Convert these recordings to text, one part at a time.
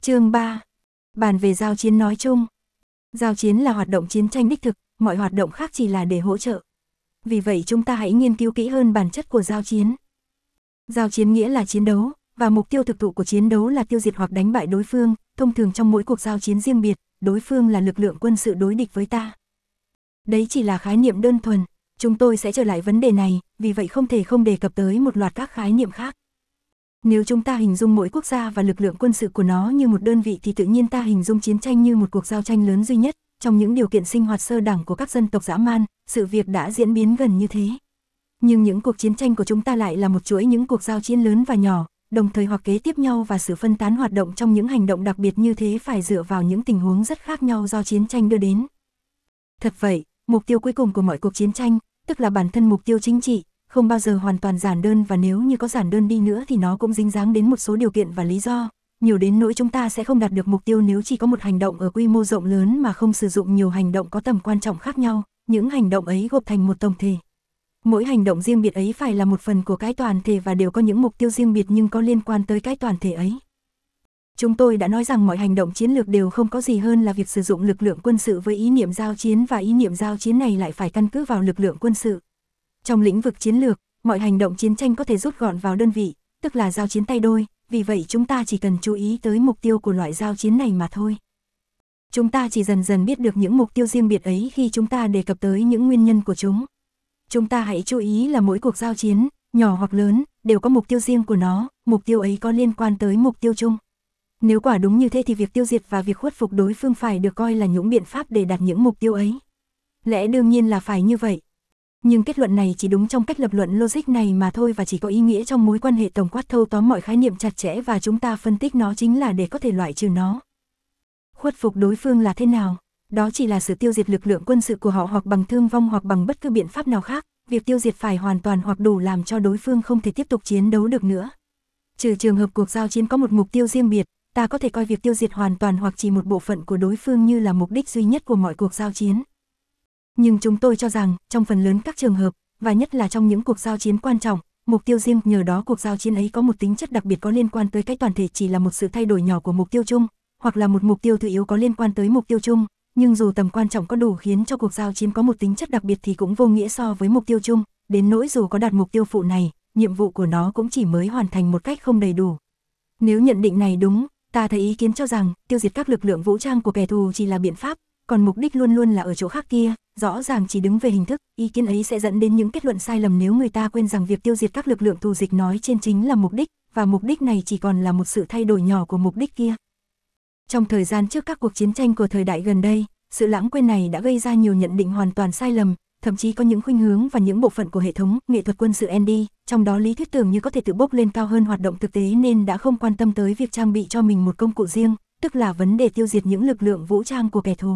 Chương 3. Bàn về giao chiến nói chung. Giao chiến là hoạt động chiến tranh đích thực, mọi hoạt động khác chỉ là để hỗ trợ. Vì vậy chúng ta hãy nghiên cứu kỹ hơn bản chất của giao chiến. Giao chiến nghĩa là chiến đấu, và mục tiêu thực thụ của chiến đấu là tiêu diệt hoặc đánh bại đối phương. Thông thường trong mỗi cuộc giao chiến riêng biệt, đối phương là lực lượng quân sự đối địch với ta. Đấy chỉ là khái niệm đơn thuần, chúng tôi sẽ trở lại vấn đề này, vì vậy không thể không đề cập tới một loạt các khái niệm khác. Nếu chúng ta hình dung mỗi quốc gia và lực lượng quân sự của nó như một đơn vị thì tự nhiên ta hình dung chiến tranh như một cuộc giao tranh lớn duy nhất. Trong những điều kiện sinh hoạt sơ đẳng của các dân tộc dã man, sự việc đã diễn biến gần như thế. Nhưng những cuộc chiến tranh của chúng ta lại là một chuỗi những cuộc giao chiến lớn và nhỏ, đồng thời hoặc kế tiếp nhau, và sự phân tán hoạt động trong những hành động đặc biệt như thế phải dựa vào những tình huống rất khác nhau do chiến tranh đưa đến. Thật vậy, mục tiêu cuối cùng của mọi cuộc chiến tranh, tức là bản thân mục tiêu chính trị, không bao giờ hoàn toàn giản đơn, và nếu như có giản đơn đi nữa thì nó cũng dính dáng đến một số điều kiện và lý do. Nhiều đến nỗi chúng ta sẽ không đạt được mục tiêu nếu chỉ có một hành động ở quy mô rộng lớn mà không sử dụng nhiều hành động có tầm quan trọng khác nhau. Những hành động ấy gộp thành một tổng thể. Mỗi hành động riêng biệt ấy phải là một phần của cái toàn thể và đều có những mục tiêu riêng biệt nhưng có liên quan tới cái toàn thể ấy. Chúng tôi đã nói rằng mọi hành động chiến lược đều không có gì hơn là việc sử dụng lực lượng quân sự với ý niệm giao chiến, và ý niệm giao chiến này lại phải căn cứ vào lực lượng quân sự. Trong lĩnh vực chiến lược, mọi hành động chiến tranh có thể rút gọn vào đơn vị, tức là giao chiến tay đôi, vì vậy chúng ta chỉ cần chú ý tới mục tiêu của loại giao chiến này mà thôi. Chúng ta chỉ dần dần biết được những mục tiêu riêng biệt ấy khi chúng ta đề cập tới những nguyên nhân của chúng. Chúng ta hãy chú ý là mỗi cuộc giao chiến, nhỏ hoặc lớn, đều có mục tiêu riêng của nó, mục tiêu ấy có liên quan tới mục tiêu chung. Nếu quả đúng như thế thì việc tiêu diệt và việc khuất phục đối phương phải được coi là những biện pháp để đạt những mục tiêu ấy. Lẽ đương nhiên là phải như vậy. Nhưng kết luận này chỉ đúng trong cách lập luận logic này mà thôi, và chỉ có ý nghĩa trong mối quan hệ tổng quát thâu tóm mọi khái niệm chặt chẽ, và chúng ta phân tích nó chính là để có thể loại trừ nó. Khuất phục đối phương là thế nào? Đó chỉ là sự tiêu diệt lực lượng quân sự của họ hoặc bằng thương vong hoặc bằng bất cứ biện pháp nào khác. Việc tiêu diệt phải hoàn toàn hoặc đủ làm cho đối phương không thể tiếp tục chiến đấu được nữa. Trừ trường hợp cuộc giao chiến có một mục tiêu riêng biệt, ta có thể coi việc tiêu diệt hoàn toàn hoặc chỉ một bộ phận của đối phương như là mục đích duy nhất của mọi cuộc giao chiến. Nhưng chúng tôi cho rằng, trong phần lớn các trường hợp, và nhất là trong những cuộc giao chiến quan trọng, mục tiêu riêng, nhờ đó cuộc giao chiến ấy có một tính chất đặc biệt có liên quan tới cái toàn thể, chỉ là một sự thay đổi nhỏ của mục tiêu chung, hoặc là một mục tiêu thứ yếu có liên quan tới mục tiêu chung, nhưng dù tầm quan trọng có đủ khiến cho cuộc giao chiến có một tính chất đặc biệt thì cũng vô nghĩa so với mục tiêu chung, đến nỗi dù có đạt mục tiêu phụ này, nhiệm vụ của nó cũng chỉ mới hoàn thành một cách không đầy đủ. Nếu nhận định này đúng, ta thấy ý kiến cho rằng tiêu diệt các lực lượng vũ trang của kẻ thù chỉ là biện pháp, còn mục đích luôn luôn là ở chỗ khác kia, rõ ràng chỉ đứng về hình thức. Ý kiến ấy sẽ dẫn đến những kết luận sai lầm nếu người ta quên rằng việc tiêu diệt các lực lượng thù địch nói trên chính là mục đích, và mục đích này chỉ còn là một sự thay đổi nhỏ của mục đích kia. Trong thời gian trước các cuộc chiến tranh của thời đại gần đây, sự lãng quên này đã gây ra nhiều nhận định hoàn toàn sai lầm, thậm chí có những khuynh hướng và những bộ phận của hệ thống nghệ thuật quân sự ND, trong đó lý thuyết tưởng như có thể tự bốc lên cao hơn hoạt động thực tế, nên đã không quan tâm tới việc trang bị cho mình một công cụ riêng, tức là vấn đề tiêu diệt những lực lượng vũ trang của kẻ thù.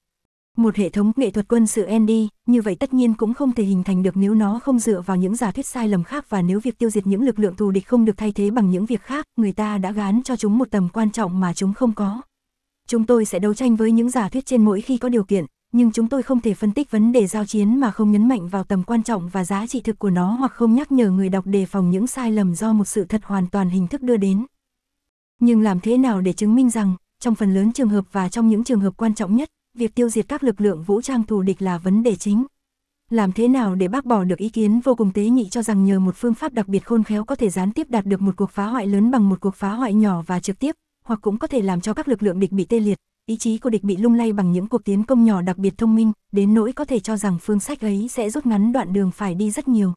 Một hệ thống nghệ thuật quân sự ND như vậy tất nhiên cũng không thể hình thành được nếu nó không dựa vào những giả thuyết sai lầm khác, và nếu việc tiêu diệt những lực lượng thù địch không được thay thế bằng những việc khác, người ta đã gán cho chúng một tầm quan trọng mà chúng không có. Chúng tôi sẽ đấu tranh với những giả thuyết trên mỗi khi có điều kiện, nhưng chúng tôi không thể phân tích vấn đề giao chiến mà không nhấn mạnh vào tầm quan trọng và giá trị thực của nó, hoặc không nhắc nhở người đọc đề phòng những sai lầm do một sự thật hoàn toàn hình thức đưa đến. Nhưng làm thế nào để chứng minh rằng, trong phần lớn trường hợp và trong những trường hợp quan trọng nhất, việc tiêu diệt các lực lượng vũ trang thù địch là vấn đề chính? Làm thế nào để bác bỏ được ý kiến vô cùng tế nhị cho rằng nhờ một phương pháp đặc biệt khôn khéo có thể gián tiếp đạt được một cuộc phá hoại lớn bằng một cuộc phá hoại nhỏ và trực tiếp, hoặc cũng có thể làm cho các lực lượng địch bị tê liệt, ý chí của địch bị lung lay bằng những cuộc tiến công nhỏ đặc biệt thông minh, đến nỗi có thể cho rằng phương sách ấy sẽ rút ngắn đoạn đường phải đi rất nhiều.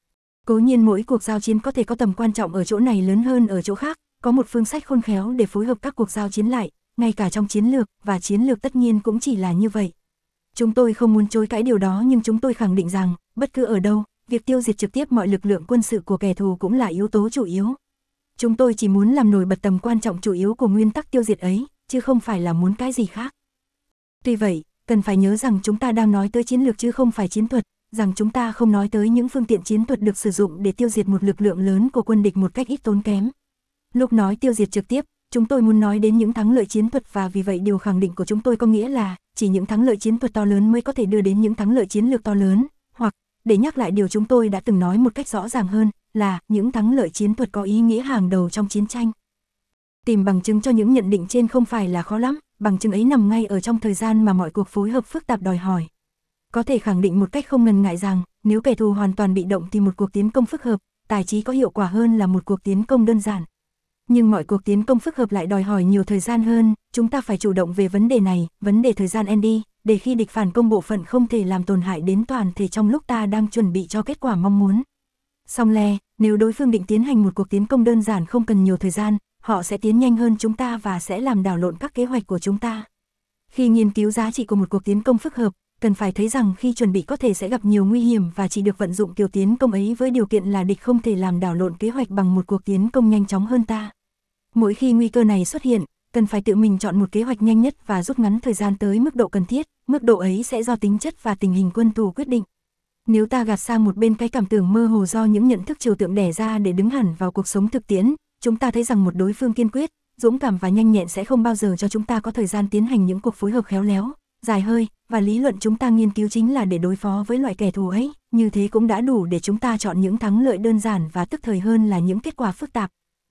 Cố nhiên mỗi cuộc giao chiến có thể có tầm quan trọng ở chỗ này lớn hơn ở chỗ khác, có một phương sách khôn khéo để phối hợp các cuộc giao chiến lại, ngay cả trong chiến lược, và chiến lược tất nhiên cũng chỉ là như vậy. Chúng tôi không muốn chối cãi điều đó, nhưng chúng tôi khẳng định rằng, bất cứ ở đâu, việc tiêu diệt trực tiếp mọi lực lượng quân sự của kẻ thù cũng là yếu tố chủ yếu. Chúng tôi chỉ muốn làm nổi bật tầm quan trọng chủ yếu của nguyên tắc tiêu diệt ấy, chứ không phải là muốn cái gì khác. Tuy vậy, cần phải nhớ rằng chúng ta đang nói tới chiến lược chứ không phải chiến thuật, rằng chúng ta không nói tới những phương tiện chiến thuật được sử dụng để tiêu diệt một lực lượng lớn của quân địch một cách ít tốn kém. Lúc nói tiêu diệt trực tiếp, chúng tôi muốn nói đến những thắng lợi chiến thuật, và vì vậy điều khẳng định của chúng tôi có nghĩa là chỉ những thắng lợi chiến thuật to lớn mới có thể đưa đến những thắng lợi chiến lược to lớn, hoặc, để nhắc lại điều chúng tôi đã từng nói một cách rõ ràng hơn, là những thắng lợi chiến thuật có ý nghĩa hàng đầu trong chiến tranh. Tìm bằng chứng cho những nhận định trên không phải là khó lắm, bằng chứng ấy nằm ngay ở trong thời gian mà mọi cuộc phối hợp phức tạp đòi hỏi. Có thể khẳng định một cách không ngần ngại rằng, nếu kẻ thù hoàn toàn bị động thì một cuộc tiến công phức hợp, tài trí có hiệu quả hơn là một cuộc tiến công đơn giản. Nhưng mọi cuộc tiến công phức hợp lại đòi hỏi nhiều thời gian hơn, chúng ta phải chủ động về vấn đề này, vấn đề thời gian Andy, để khi địch phản công bộ phận không thể làm tổn hại đến toàn thể trong lúc ta đang chuẩn bị cho kết quả mong muốn. Song le, nếu đối phương định tiến hành một cuộc tiến công đơn giản không cần nhiều thời gian, họ sẽ tiến nhanh hơn chúng ta và sẽ làm đảo lộn các kế hoạch của chúng ta. Khi nghiên cứu giá trị của một cuộc tiến công phức hợp, cần phải thấy rằng khi chuẩn bị có thể sẽ gặp nhiều nguy hiểm và chỉ được vận dụng kiểu tiến công ấy với điều kiện là địch không thể làm đảo lộn kế hoạch bằng một cuộc tiến công nhanh chóng hơn ta. Mỗi khi nguy cơ này xuất hiện, cần phải tự mình chọn một kế hoạch nhanh nhất và rút ngắn thời gian tới mức độ cần thiết, mức độ ấy sẽ do tính chất và tình hình quân thù quyết định. Nếu ta gạt sang một bên cái cảm tưởng mơ hồ do những nhận thức trừu tượng đẻ ra để đứng hẳn vào cuộc sống thực tiễn, chúng ta thấy rằng một đối phương kiên quyết, dũng cảm và nhanh nhẹn sẽ không bao giờ cho chúng ta có thời gian tiến hành những cuộc phối hợp khéo léo, dài hơi, và lý luận chúng ta nghiên cứu chính là để đối phó với loại kẻ thù ấy, như thế cũng đã đủ để chúng ta chọn những thắng lợi đơn giản và tức thời hơn là những kết quả phức tạp.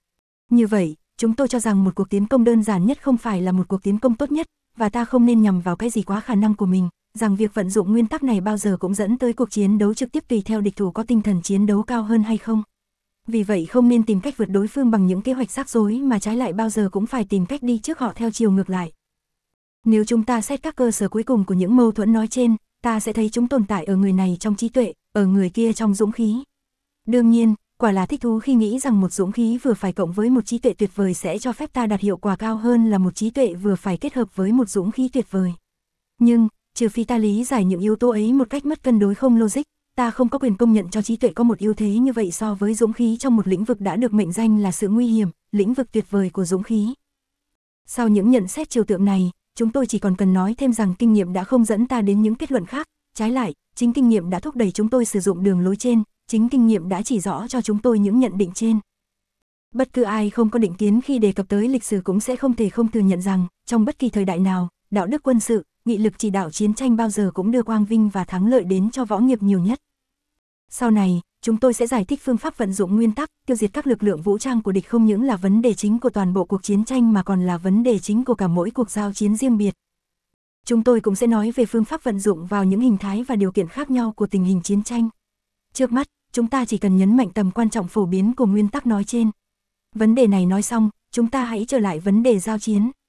Như vậy, chúng tôi cho rằng một cuộc tiến công đơn giản nhất không phải là một cuộc tiến công tốt nhất, và ta không nên nhằm vào cái gì quá khả năng của mình, rằng việc vận dụng nguyên tắc này bao giờ cũng dẫn tới cuộc chiến đấu trực tiếp tùy theo địch thủ có tinh thần chiến đấu cao hơn hay không. Vì vậy không nên tìm cách vượt đối phương bằng những kế hoạch rắc rối mà trái lại bao giờ cũng phải tìm cách đi trước họ theo chiều ngược lại. Nếu chúng ta xét các cơ sở cuối cùng của những mâu thuẫn nói trên, ta sẽ thấy chúng tồn tại ở người này trong trí tuệ, ở người kia trong dũng khí. Đương nhiên, quả là thích thú khi nghĩ rằng một dũng khí vừa phải cộng với một trí tuệ tuyệt vời sẽ cho phép ta đạt hiệu quả cao hơn là một trí tuệ vừa phải kết hợp với một dũng khí tuyệt vời. Nhưng, trừ phi ta lý giải những yếu tố ấy một cách mất cân đối không logic, ta không có quyền công nhận cho trí tuệ có một ưu thế như vậy so với dũng khí trong một lĩnh vực đã được mệnh danh là sự nguy hiểm, lĩnh vực tuyệt vời của dũng khí. Sau những nhận xét trừu tượng này, chúng tôi chỉ còn cần nói thêm rằng kinh nghiệm đã không dẫn ta đến những kết luận khác, trái lại, chính kinh nghiệm đã thúc đẩy chúng tôi sử dụng đường lối trên, chính kinh nghiệm đã chỉ rõ cho chúng tôi những nhận định trên. Bất cứ ai không có định kiến khi đề cập tới lịch sử cũng sẽ không thể không thừa nhận rằng, trong bất kỳ thời đại nào, đạo đức quân sự, nghị lực chỉ đạo chiến tranh bao giờ cũng đưa quang vinh và thắng lợi đến cho võ nghiệp nhiều nhất. Sau này, chúng tôi sẽ giải thích phương pháp vận dụng nguyên tắc, tiêu diệt các lực lượng vũ trang của địch không những là vấn đề chính của toàn bộ cuộc chiến tranh mà còn là vấn đề chính của cả mỗi cuộc giao chiến riêng biệt. Chúng tôi cũng sẽ nói về phương pháp vận dụng vào những hình thái và điều kiện khác nhau của tình hình chiến tranh. Trước mắt, chúng ta chỉ cần nhấn mạnh tầm quan trọng phổ biến của nguyên tắc nói trên. Vấn đề này nói xong, chúng ta hãy trở lại vấn đề giao chiến.